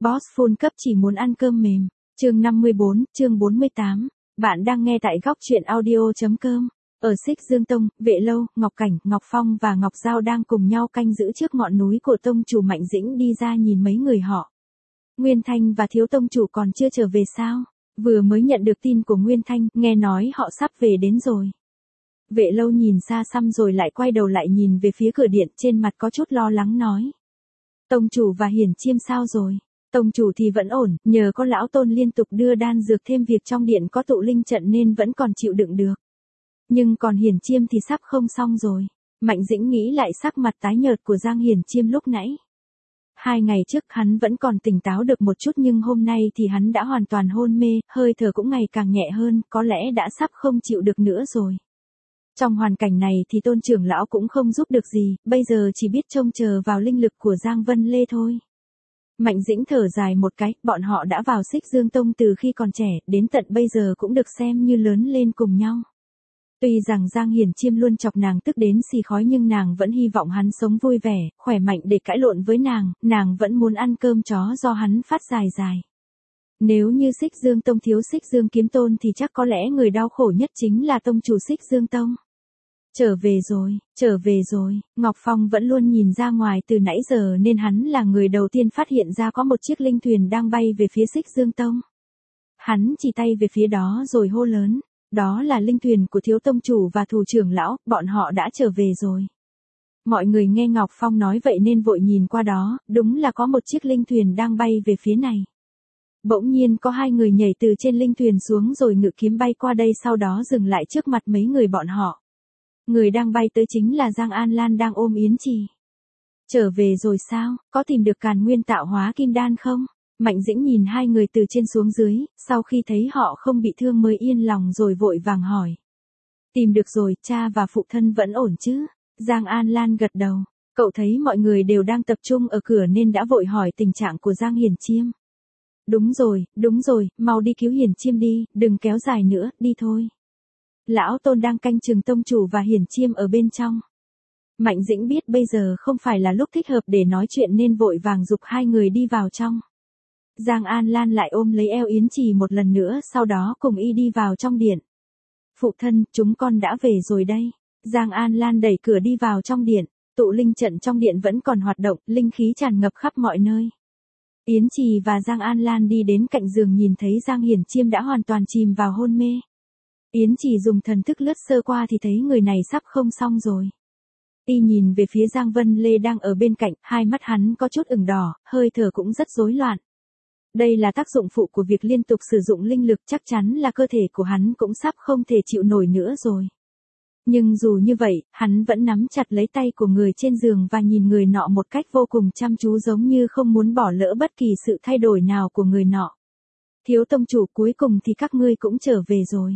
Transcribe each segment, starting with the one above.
Boss full cấp chỉ muốn ăn cơm mềm. Chương 54, chương 48. Bạn đang nghe tại góc truyện audio.com. Ở Xích Dương Tông, Vệ Lâu, Ngọc Cảnh, Ngọc Phong và Ngọc Giao đang cùng nhau canh giữ trước ngọn núi của tông chủ Mạnh Dĩnh đi ra nhìn mấy người họ. Nguyên Thanh và Thiếu tông chủ còn chưa trở về sao? Vừa mới nhận được tin của Nguyên Thanh, nghe nói họ sắp về đến rồi. Vệ Lâu nhìn xa xăm rồi lại quay đầu lại nhìn về phía cửa điện, trên mặt có chút lo lắng nói. Tông chủ và Hiển Chiêm sao rồi? Tông chủ thì vẫn ổn, nhờ có lão tôn liên tục đưa đan dược thêm việc trong điện có tụ linh trận nên vẫn còn chịu đựng được. Nhưng còn Hiển Chiêm thì sắp không xong rồi. Mạnh Dĩnh nghĩ lại sắc mặt tái nhợt của Giang Hiển Chiêm lúc nãy. 2 ngày trước hắn vẫn còn tỉnh táo được một chút nhưng hôm nay thì hắn đã hoàn toàn hôn mê, hơi thở cũng ngày càng nhẹ hơn, có lẽ đã sắp không chịu được nữa rồi. Trong hoàn cảnh này thì Tôn trưởng lão cũng không giúp được gì, bây giờ chỉ biết trông chờ vào linh lực của Giang Vân Lê thôi. Mạnh Dĩnh thở dài một cái, bọn họ đã vào Xích Dương Tông từ khi còn trẻ, đến tận bây giờ cũng được xem như lớn lên cùng nhau. Tuy rằng Giang Hiển Chiêm luôn chọc nàng tức đến xì khói nhưng nàng vẫn hy vọng hắn sống vui vẻ, khỏe mạnh để cãi lộn với nàng vẫn muốn ăn cơm chó do hắn phát dài dài. Nếu như Xích Dương Tông thiếu Xích Dương Kiếm Tôn thì chắc có lẽ người đau khổ nhất chính là tông chủ Xích Dương Tông. Trở về rồi, Ngọc Phong vẫn luôn nhìn ra ngoài từ nãy giờ nên hắn là người đầu tiên phát hiện ra có một chiếc linh thuyền đang bay về phía Xích Dương Tông. Hắn chỉ tay về phía đó rồi hô lớn, đó là linh thuyền của Thiếu tông chủ và Thủ trưởng lão, bọn họ đã trở về rồi. Mọi người nghe Ngọc Phong nói vậy nên vội nhìn qua đó, đúng là có một chiếc linh thuyền đang bay về phía này. Bỗng nhiên có 2 người nhảy từ trên linh thuyền xuống rồi ngự kiếm bay qua đây sau đó dừng lại trước mặt mấy người bọn họ. Người đang bay tới chính là Giang An Lan đang ôm Yến Trì. Trở về rồi sao, có tìm được Càn Nguyên tạo hóa kim đan không? Mạnh Dĩnh nhìn 2 người từ trên xuống dưới, sau khi thấy họ không bị thương mới yên lòng rồi vội vàng hỏi. Tìm được rồi, cha và phụ thân vẫn ổn chứ? Giang An Lan gật đầu, cậu thấy mọi người đều đang tập trung ở cửa nên đã vội hỏi tình trạng của Giang Hiển Chiêm. Đúng rồi, mau đi cứu Hiển Chiêm đi, đừng kéo dài nữa, đi thôi. Lão Tôn đang canh chừng tông chủ và Hiển Chiêm ở bên trong. Mạnh Dĩnh biết bây giờ không phải là lúc thích hợp để nói chuyện nên vội vàng giục 2 người đi vào trong. Giang An Lan lại ôm lấy eo Yến Trì một lần nữa sau đó cùng y đi vào trong điện. Phụ thân, chúng con đã về rồi đây. Giang An Lan đẩy cửa đi vào trong điện, tụ linh trận trong điện vẫn còn hoạt động, linh khí tràn ngập khắp mọi nơi. Yến Trì và Giang An Lan đi đến cạnh giường nhìn thấy Giang Hiển Chiêm đã hoàn toàn chìm vào hôn mê. Yến Trì dùng thần thức lướt sơ qua thì thấy người này sắp không xong rồi. Y nhìn về phía Giang Vân Lê đang ở bên cạnh, hai mắt hắn có chút ửng đỏ, hơi thở cũng rất rối loạn. Đây là tác dụng phụ của việc liên tục sử dụng linh lực, chắc chắn là cơ thể của hắn cũng sắp không thể chịu nổi nữa rồi. Nhưng dù như vậy, hắn vẫn nắm chặt lấy tay của người trên giường và nhìn người nọ một cách vô cùng chăm chú giống như không muốn bỏ lỡ bất kỳ sự thay đổi nào của người nọ. Thiếu tông chủ, cuối cùng thì các ngươi cũng trở về rồi.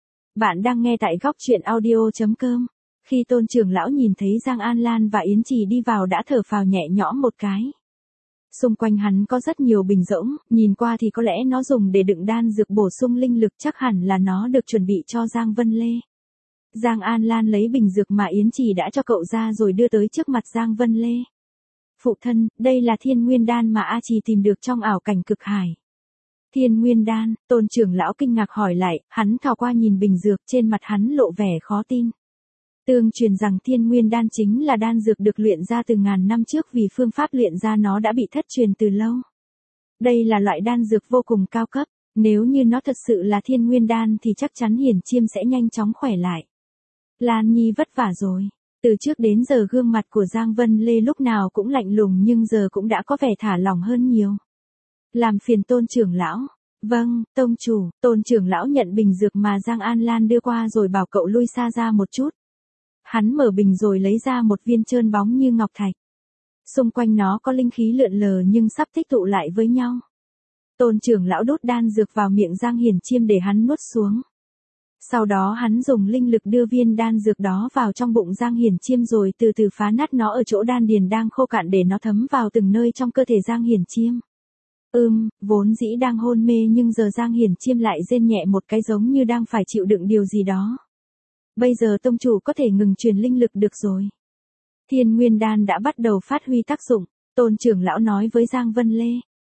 Bạn đang nghe tại góc truyện audio.com. Khi Tôn trưởng lão nhìn thấy Giang An Lan và Yến Trì đi vào đã thở phào nhẹ nhõm một cái. Xung quanh hắn có rất nhiều bình rỗng, nhìn qua thì có lẽ nó dùng để đựng đan dược bổ sung linh lực, chắc hẳn là nó được chuẩn bị cho Giang Vân Lê. Giang An Lan lấy bình dược mà Yến Trì đã cho cậu ra rồi đưa tới trước mặt Giang Vân Lê. Phụ thân, đây là Thiên Nguyên Đan mà A Trì tìm được trong ảo cảnh cực hải. Thiên Nguyên Đan, Tôn trưởng lão kinh ngạc hỏi lại, hắn thò qua nhìn bình dược, trên mặt hắn lộ vẻ khó tin. Tương truyền rằng Thiên Nguyên Đan chính là đan dược được luyện ra từ ngàn năm trước vì phương pháp luyện ra nó đã bị thất truyền từ lâu. Đây là loại đan dược vô cùng cao cấp, nếu như nó thật sự là Thiên Nguyên Đan thì chắc chắn Hiển Chiêm sẽ nhanh chóng khỏe lại. Lan Nhi vất vả rồi. Từ trước đến giờ gương mặt của Giang Vân Lê lúc nào cũng lạnh lùng nhưng giờ cũng đã có vẻ thả lỏng hơn nhiều. Làm phiền Tôn trưởng lão. Vâng, tông chủ. Tôn trưởng lão nhận bình dược mà Giang An Lan đưa qua rồi bảo cậu lui xa ra một chút. Hắn mở bình rồi lấy ra một viên trơn bóng như ngọc thạch. Xung quanh nó có linh khí lượn lờ nhưng sắp tích tụ lại với nhau. Tôn trưởng lão đốt đan dược vào miệng Giang Hiển Chiêm để hắn nuốt xuống. Sau đó hắn dùng linh lực đưa viên đan dược đó vào trong bụng Giang Hiển Chiêm rồi từ từ phá nát nó ở chỗ đan điền đang khô cạn để nó thấm vào từng nơi trong cơ thể Giang Hiển Chiêm. Vốn dĩ đang hôn mê nhưng giờ Giang Hiển Chiêm lại rên nhẹ một cái giống như đang phải chịu đựng điều gì đó. Bây giờ tông chủ có thể ngừng truyền linh lực được rồi. Thiên Nguyên Đan đã bắt đầu phát huy tác dụng, Tôn trưởng lão nói với Giang Vân Lê.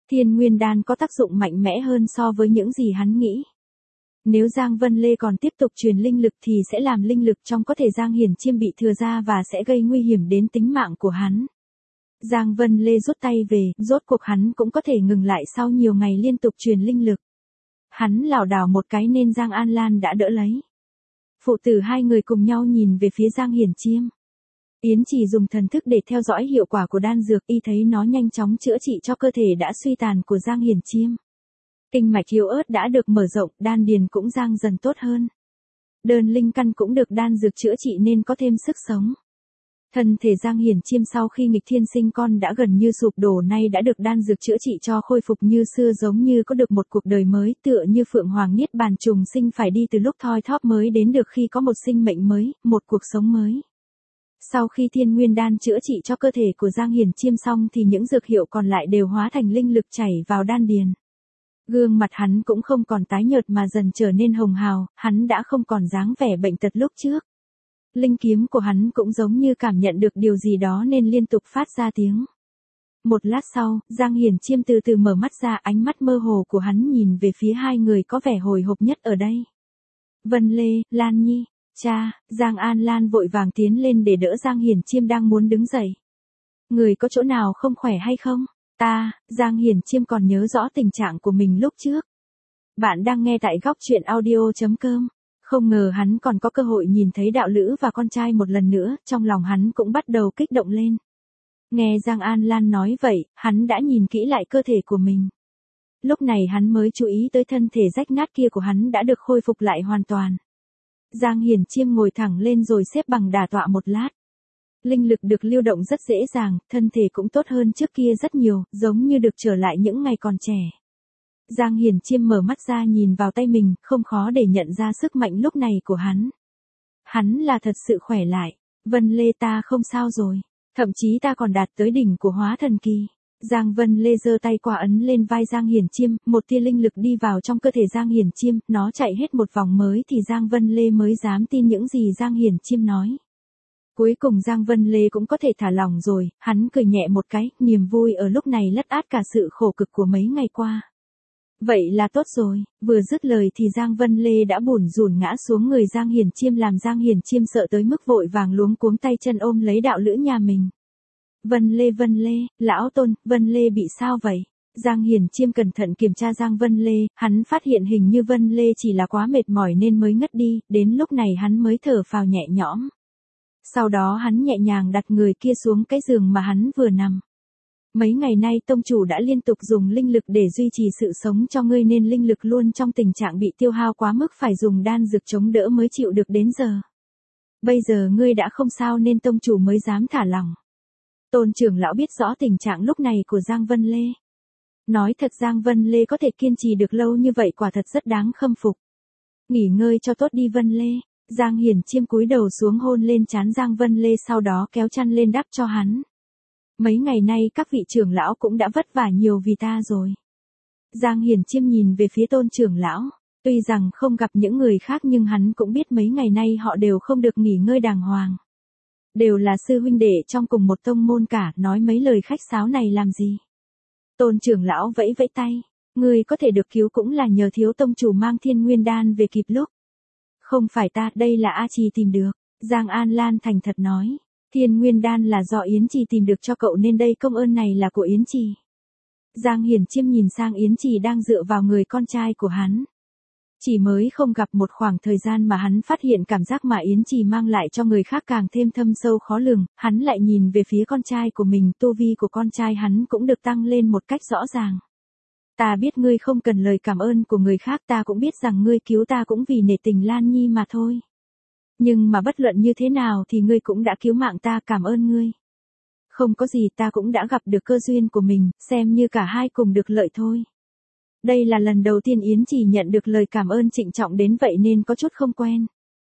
Thiên Nguyên Đan có tác dụng mạnh mẽ hơn so với những gì hắn nghĩ. Nếu Giang Vân Lê còn tiếp tục truyền linh lực thì sẽ làm linh lực trong cơ thể Giang Hiển Chiêm bị thừa ra và sẽ gây nguy hiểm đến tính mạng của hắn. Giang Vân Lê rút tay về, rốt cuộc hắn cũng có thể ngừng lại sau nhiều ngày liên tục truyền linh lực. Hắn lảo đảo một cái nên Giang An Lan đã đỡ lấy. Phụ tử hai người cùng nhau nhìn về phía Giang Hiển Chiêm. Yến Trì dùng thần thức để theo dõi hiệu quả của đan dược, y thấy nó nhanh chóng chữa trị cho cơ thể đã suy tàn của Giang Hiển Chiêm. Kinh mạch yếu ớt đã được mở rộng, đan điền cũng giang dần tốt hơn. Đơn linh căn cũng được đan dược chữa trị nên có thêm sức sống. Thân thể Giang Hiển Chiêm sau khi nghịch thiên sinh con đã gần như sụp đổ, nay đã được đan dược chữa trị cho khôi phục như xưa, giống như có được một cuộc đời mới, tựa như Phượng Hoàng Niết Bàn trùng sinh phải đi từ lúc thoi thóp mới đến được khi có một sinh mệnh mới, một cuộc sống mới. Sau khi Thiên Nguyên Đan chữa trị cho cơ thể của Giang Hiển Chiêm xong thì những dược hiệu còn lại đều hóa thành linh lực chảy vào đan điền. Gương mặt hắn cũng không còn tái nhợt mà dần trở nên hồng hào, hắn đã không còn dáng vẻ bệnh tật lúc trước. Linh kiếm của hắn cũng giống như cảm nhận được điều gì đó nên liên tục phát ra tiếng. Một lát sau, Giang Hiển Chiêm từ từ mở mắt ra, ánh mắt mơ hồ của hắn nhìn về phía hai người có vẻ hồi hộp nhất ở đây. Vân Lê, Lan Nhi, cha. Giang An Lan vội vàng tiến lên để đỡ Giang Hiển Chiêm đang muốn đứng dậy. Người có chỗ nào không khỏe hay không? Giang Hiển Chiêm còn nhớ rõ tình trạng của mình lúc trước. Bạn đang nghe tại góc truyện audio.com. Không ngờ hắn còn có cơ hội nhìn thấy đạo lữ và con trai một lần nữa, trong lòng hắn cũng bắt đầu kích động lên. Nghe Giang An Lan nói vậy, hắn đã nhìn kỹ lại cơ thể của mình. Lúc này hắn mới chú ý tới thân thể rách nát kia của hắn đã được khôi phục lại hoàn toàn. Giang Hiển Chiêm ngồi thẳng lên rồi xếp bằng đả tọa một lát. Linh lực được lưu động rất dễ dàng, thân thể cũng tốt hơn trước kia rất nhiều, giống như được trở lại những ngày còn trẻ. Giang Hiển Chiêm mở mắt ra nhìn vào tay mình, không khó để nhận ra sức mạnh lúc này của hắn. Hắn là thật sự khỏe lại. Vân Lê, ta không sao rồi. Thậm chí ta còn đạt tới đỉnh của hóa thần kỳ. Giang Vân Lê giơ tay qua ấn lên vai Giang Hiển Chiêm, một tia linh lực đi vào trong cơ thể Giang Hiển Chiêm, nó chạy hết một vòng mới thì Giang Vân Lê mới dám tin những gì Giang Hiển Chiêm nói. Cuối cùng Giang Vân Lê cũng có thể thả lỏng rồi, hắn cười nhẹ một cái, niềm vui ở lúc này lất át cả sự khổ cực của mấy ngày qua. Vậy là tốt rồi, vừa dứt lời thì Giang Vân Lê đã bủn rủn ngã xuống người Giang Hiển Chiêm, làm Giang Hiển Chiêm sợ tới mức vội vàng luống cuống tay chân ôm lấy đạo lữ nhà mình. Vân Lê, lão Tôn, Vân Lê bị sao vậy? Giang Hiển Chiêm cẩn thận kiểm tra Giang Vân Lê, hắn phát hiện hình như Vân Lê chỉ là quá mệt mỏi nên mới ngất đi, đến lúc này hắn mới thở phào nhẹ nhõm. Sau đó hắn nhẹ nhàng đặt người kia xuống cái giường mà hắn vừa nằm. Mấy ngày nay tông chủ đã liên tục dùng linh lực để duy trì sự sống cho ngươi nên linh lực luôn trong tình trạng bị tiêu hao quá mức, phải dùng đan dược chống đỡ mới chịu được đến giờ. Bây giờ ngươi đã không sao nên tông chủ mới dám thả lỏng. Tôn trưởng lão biết rõ tình trạng lúc này của Giang Vân Lê. Nói thật Giang Vân Lê có thể kiên trì được lâu như vậy quả thật rất đáng khâm phục. Nghỉ ngơi cho tốt đi Vân Lê. Giang Hiển Chiêm cúi đầu xuống hôn lên trán Giang Vân Lê, sau đó kéo chăn lên đắp cho hắn. Mấy ngày nay các vị trưởng lão cũng đã vất vả nhiều vì ta rồi. Giang Hiển Chiêm nhìn về phía Tôn trưởng lão. Tuy rằng không gặp những người khác nhưng hắn cũng biết mấy ngày nay họ đều không được nghỉ ngơi đàng hoàng. Đều là sư huynh đệ trong cùng một tông môn cả, nói mấy lời khách sáo này làm gì. Tôn trưởng lão vẫy vẫy tay. Người có thể được cứu cũng là nhờ thiếu tông chủ mang Thiên Nguyên Đan về kịp lúc. Không phải ta, đây là A Trì tìm được. Giang An Lan thành thật nói. Thiên Nguyên Đan là do Yến Trì tìm được cho cậu nên đây công ơn này là của Yến Trì. Giang Hiển Chiêm nhìn sang Yến Trì đang dựa vào người con trai của hắn. Chỉ mới không gặp một khoảng thời gian mà hắn phát hiện cảm giác mà Yến Trì mang lại cho người khác càng thêm thâm sâu khó lường, hắn lại nhìn về phía con trai của mình, tu vi của con trai hắn cũng được tăng lên một cách rõ ràng. Ta biết ngươi không cần lời cảm ơn của người khác, ta cũng biết rằng ngươi cứu ta cũng vì nể tình Lan Nhi mà thôi. Nhưng mà bất luận như thế nào thì ngươi cũng đã cứu mạng ta, cảm ơn ngươi. Không có gì, ta cũng đã gặp được cơ duyên của mình, xem như cả hai cùng được lợi thôi. Đây là lần đầu tiên Yến Trì nhận được lời cảm ơn trịnh trọng đến vậy nên có chút không quen.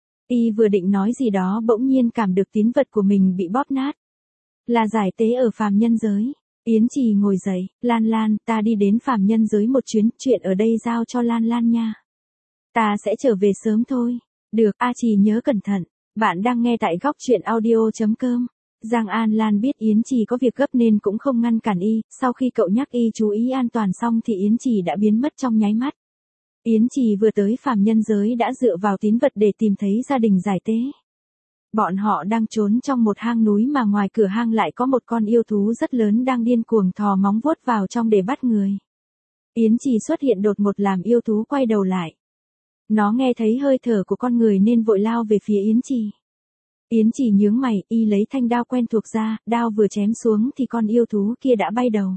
Y vừa định nói gì đó bỗng nhiên cảm được tín vật của mình bị bóp nát. Là giải tế ở phàm nhân giới. Yến Trì ngồi dậy, Lan Lan, ta đi đến phàm nhân giới một chuyến, chuyện ở đây giao cho Lan Lan nha. Ta sẽ trở về sớm thôi. Được, A Trì nhớ cẩn thận. Bạn đang nghe tại góc truyện audio.com. Giang An Lan biết Yến Trì có việc gấp nên cũng không ngăn cản y, sau khi cậu nhắc y chú ý an toàn xong thì Yến Trì đã biến mất trong nháy mắt. Yến Trì vừa tới phàm nhân giới đã dựa vào tín vật để tìm thấy gia đình Giải Tế. Bọn họ đang trốn trong một hang núi mà ngoài cửa hang lại có một con yêu thú rất lớn đang điên cuồng thò móng vuốt vào trong để bắt người. Yến Trì xuất hiện đột ngột làm yêu thú quay đầu lại. Nó nghe thấy hơi thở của con người nên vội lao về phía Yến Trì. Yến Trì nhướng mày, y lấy thanh đao quen thuộc ra, đao vừa chém xuống thì con yêu thú kia đã bay đầu.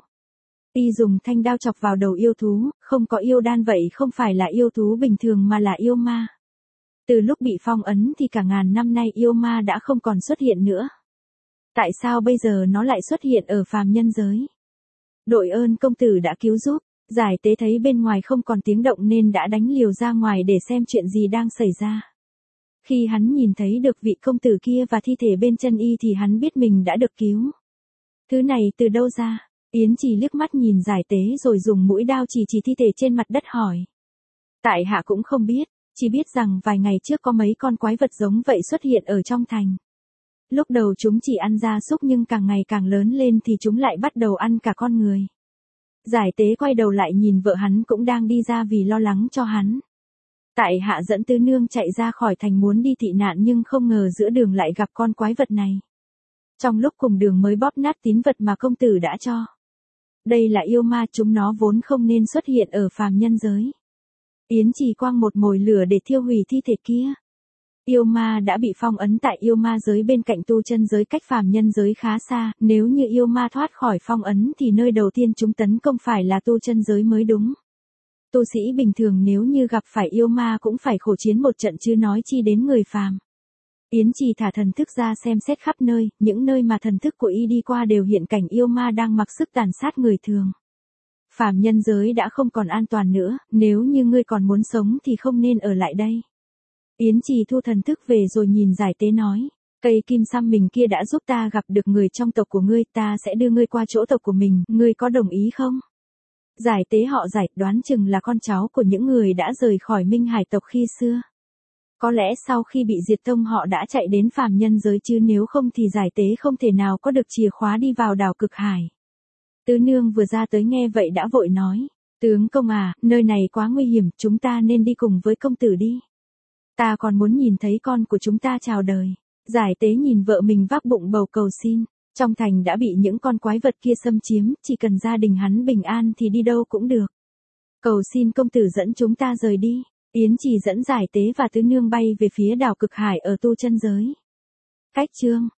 Y dùng thanh đao chọc vào đầu yêu thú, không có yêu đan vậy không phải là yêu thú bình thường mà là yêu ma. Từ lúc bị phong ấn thì cả ngàn năm nay yêu ma đã không còn xuất hiện nữa. Tại sao bây giờ nó lại xuất hiện ở phàm nhân giới? Đội ơn công tử đã cứu giúp. Giải Tế thấy bên ngoài không còn tiếng động nên đã đánh liều ra ngoài để xem chuyện gì đang xảy ra. Khi hắn nhìn thấy được vị công tử kia và thi thể bên chân y thì hắn biết mình đã được cứu. Thứ này từ đâu ra? Yến Trì liếc mắt nhìn Giải Tế rồi dùng mũi đao chỉ thi thể trên mặt đất hỏi. Tại hạ cũng không biết, chỉ biết rằng vài ngày trước có mấy con quái vật giống vậy xuất hiện ở trong thành. Lúc đầu chúng chỉ ăn gia súc nhưng càng ngày càng lớn lên thì chúng lại bắt đầu ăn cả con người. Giải Tế quay đầu lại nhìn vợ hắn cũng đang đi ra vì lo lắng cho hắn. Tại hạ dẫn tứ nương chạy ra khỏi thành muốn đi tị nạn nhưng không ngờ giữa đường lại gặp con quái vật này. Trong lúc cùng đường mới bóp nát tín vật mà công tử đã cho. Đây là yêu ma, chúng nó vốn không nên xuất hiện ở phàm nhân giới. Yến Trì quăng một mồi lửa để thiêu hủy thi thể kia. Yêu ma đã bị phong ấn tại yêu ma giới bên cạnh tu chân giới cách phàm nhân giới khá xa, nếu như yêu ma thoát khỏi phong ấn thì nơi đầu tiên chúng tấn công phải là tu chân giới mới đúng. Tu sĩ bình thường nếu như gặp phải yêu ma cũng phải khổ chiến một trận chứ nói chi đến người phàm. Yến Trì thả thần thức ra xem xét khắp nơi, những nơi mà thần thức của y đi qua đều hiện cảnh yêu ma đang mặc sức tàn sát người thường. Phàm nhân giới đã không còn an toàn nữa, nếu như ngươi còn muốn sống thì không nên ở lại đây. Yến Trì thu thần thức về rồi nhìn Giải Tế nói, cây kim xăm mình kia đã giúp ta gặp được người trong tộc của ngươi, ta sẽ đưa ngươi qua chỗ tộc của mình, ngươi có đồng ý không? Giải Tế họ Giải, đoán chừng là con cháu của những người đã rời khỏi Minh Hải tộc khi xưa. Có lẽ sau khi bị diệt tông họ đã chạy đến phàm nhân giới chứ nếu không thì Giải Tế không thể nào có được chìa khóa đi vào đảo Cực Hải. Tứ nương vừa ra tới nghe vậy đã vội nói, tướng công à, nơi này quá nguy hiểm, chúng ta nên đi cùng với công tử đi. Ta còn muốn nhìn thấy con của chúng ta chào đời. Giải Tế nhìn vợ mình vác bụng bầu cầu xin. Trong thành đã bị những con quái vật kia xâm chiếm, chỉ cần gia đình hắn bình an thì đi đâu cũng được. Cầu xin công tử dẫn chúng ta rời đi. Yến Trì dẫn Giải Tế và tứ nương bay về phía đảo Cực Hải ở tu chân giới. Cách chương